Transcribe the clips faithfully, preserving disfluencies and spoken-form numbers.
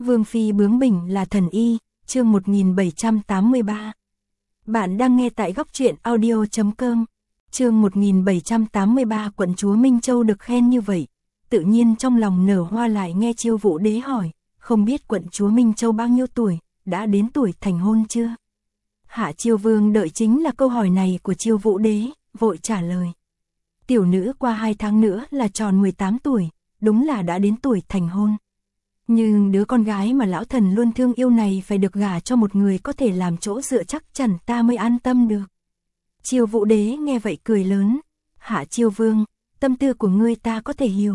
Vương phi bướng bỉnh là thần y, chương một nghìn bảy trăm tám mươi ba. Bạn đang nghe tại góc truyện audio chấm com. Chương một nghìn bảy trăm tám mươi ba, quận chúa Minh Châu được khen như vậy, tự nhiên trong lòng nở hoa lại nghe Chiêu Vũ Đế hỏi, không biết quận chúa Minh Châu bao nhiêu tuổi, đã đến tuổi thành hôn chưa? Hạ Chiêu Vương đợi chính là câu hỏi này của Chiêu Vũ Đế, vội trả lời. Tiểu nữ qua hai tháng nữa là tròn mười tám tuổi, đúng là đã đến tuổi thành hôn. Nhưng đứa con gái mà lão thần luôn thương yêu này phải được gả cho một người có thể làm chỗ dựa chắc chắn ta mới an tâm được. Chiêu Vũ Đế nghe vậy cười lớn, Hạ Chiêu Vương, tâm tư của ngươi ta có thể hiểu.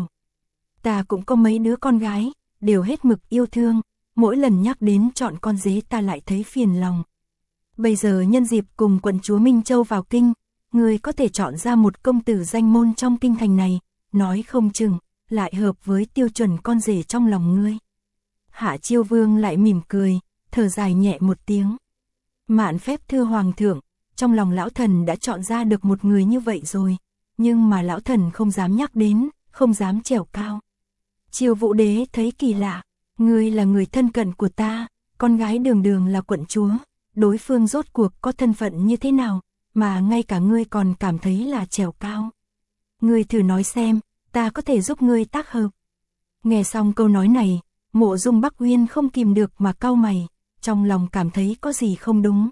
Ta cũng có mấy đứa con gái, đều hết mực yêu thương, mỗi lần nhắc đến chọn con dế ta lại thấy phiền lòng. Bây giờ nhân dịp cùng quận chúa Minh Châu vào kinh, ngươi có thể chọn ra một công tử danh môn trong kinh thành này, nói không chừng, lại hợp với tiêu chuẩn con rể trong lòng ngươi. Hạ Chiêu Vương lại mỉm cười, thở dài nhẹ một tiếng. Mạn phép thưa hoàng thượng, trong lòng lão thần đã chọn ra được một người như vậy rồi, nhưng mà lão thần không dám nhắc đến, không dám trèo cao. Chiêu Vũ Đế thấy kỳ lạ, ngươi là người thân cận của ta, con gái đường đường là quận chúa, đối phương rốt cuộc có thân phận như thế nào, mà ngay cả ngươi còn cảm thấy là trèo cao. Ngươi thử nói xem, ta có thể giúp ngươi tác hợp. Nghe xong câu nói này, Mộ Dung Bắc Uyên không kìm được mà cau mày, trong lòng cảm thấy có gì không đúng.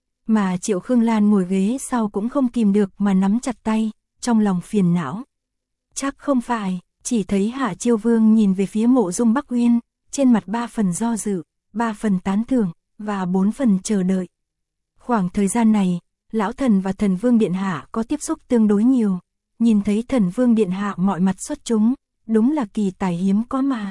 Mà Triệu Khương Lan ngồi ghế sau cũng không kìm được mà nắm chặt tay, trong lòng phiền não. Chắc không phải, chỉ thấy Hạ Chiêu Vương nhìn về phía Mộ Dung Bắc Uyên, trên mặt ba phần do dự, ba phần tán thưởng, và bốn phần chờ đợi. Khoảng thời gian này, lão thần và thần vương điện hạ có tiếp xúc tương đối nhiều, nhìn thấy thần vương điện hạ mọi mặt xuất chúng, đúng là kỳ tài hiếm có mà.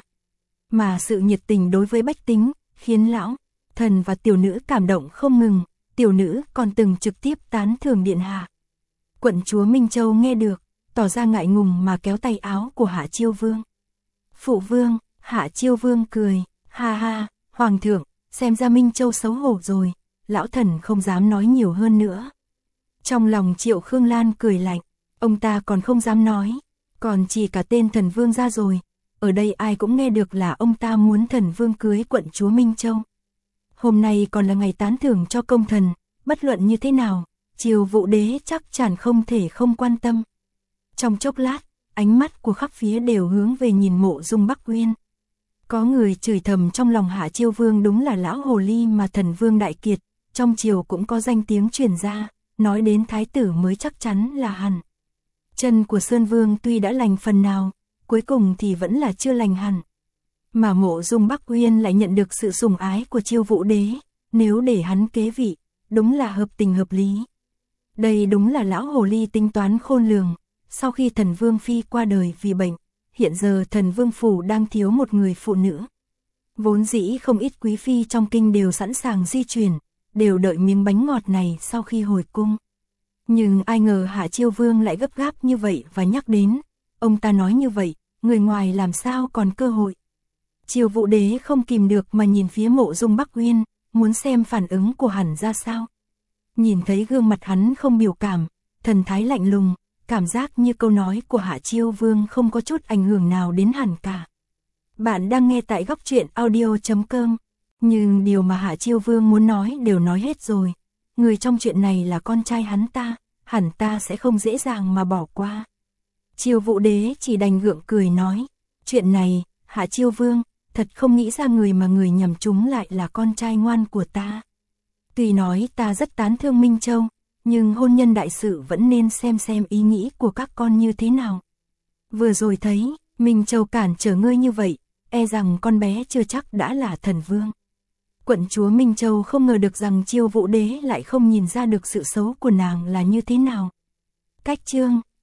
Mà sự nhiệt tình đối với bách tính, khiến lão, thần và tiểu nữ cảm động không ngừng, tiểu nữ còn từng trực tiếp tán thưởng điện hạ. Quận chúa Minh Châu nghe được, tỏ ra ngại ngùng mà kéo tay áo của Hạ Chiêu Vương. Phụ vương, Hạ Chiêu Vương cười, ha ha, hoàng thượng, xem ra Minh Châu xấu hổ rồi, lão thần không dám nói nhiều hơn nữa. Trong lòng Triệu Khương Lan cười lạnh, ông ta còn không dám nói, còn chỉ cả tên thần vương ra rồi, ở đây ai cũng nghe được là ông ta muốn thần vương cưới quận chúa Minh Châu. Hôm nay còn là ngày tán thưởng cho công thần, bất luận như thế nào, Chiêu Vũ Đế chắc chắn không thể không quan tâm. Trong chốc lát, ánh mắt của khắp phía đều hướng về nhìn Mộ Dung Bắc Uyên. Có người chửi thầm trong lòng Hạ Chiêu Vương đúng là lão hồ ly mà thần vương đại kiệt, trong triều cũng có danh tiếng truyền ra, nói đến thái tử mới chắc chắn là hẳn. Chân của Sơn Vương tuy đã lành phần nào, cuối cùng thì vẫn là chưa lành hẳn. Mà Mộ Dung Bắc Uyên lại nhận được sự sủng ái của Chiêu Vũ Đế, nếu để hắn kế vị, đúng là hợp tình hợp lý. Đây đúng là lão hồ ly tính toán khôn lường, sau khi thần vương phi qua đời vì bệnh, hiện giờ thần vương phủ đang thiếu một người phụ nữ. Vốn dĩ không ít quý phi trong kinh đều sẵn sàng di chuyển, đều đợi miếng bánh ngọt này sau khi hồi cung. Nhưng ai ngờ Hạ Chiêu Vương lại gấp gáp như vậy và nhắc đến, ông ta nói như vậy, người ngoài làm sao còn cơ hội. Chiêu Vũ Đế không kìm được mà nhìn phía Mộ Dung Bắc Uyên, muốn xem phản ứng của hắn ra sao. Nhìn thấy gương mặt hắn không biểu cảm, thần thái lạnh lùng, cảm giác như câu nói của Hạ Chiêu Vương không có chút ảnh hưởng nào đến hắn cả. Bạn đang nghe tại góc truyện audio chấm com. Nhưng điều mà Hạ Chiêu Vương muốn nói đều nói hết rồi. Người trong chuyện này là con trai hắn ta, hẳn ta sẽ không dễ dàng mà bỏ qua. Chiêu Vũ Đế chỉ đành gượng cười nói, chuyện này, Hạ Chiêu Vương, thật không nghĩ ra người mà người nhằm trúng lại là con trai ngoan của ta. Tuy nói ta rất tán thương Minh Châu, nhưng hôn nhân đại sự vẫn nên xem xem ý nghĩ của các con như thế nào. Vừa rồi thấy, Minh Châu cản trở ngươi như vậy, e rằng con bé chưa chắc đã là thần vương. Quận chúa Minh Châu không ngờ được rằng Chiêu Vũ Đế lại không nhìn ra được sự xấu của nàng là như thế nào. Cách chương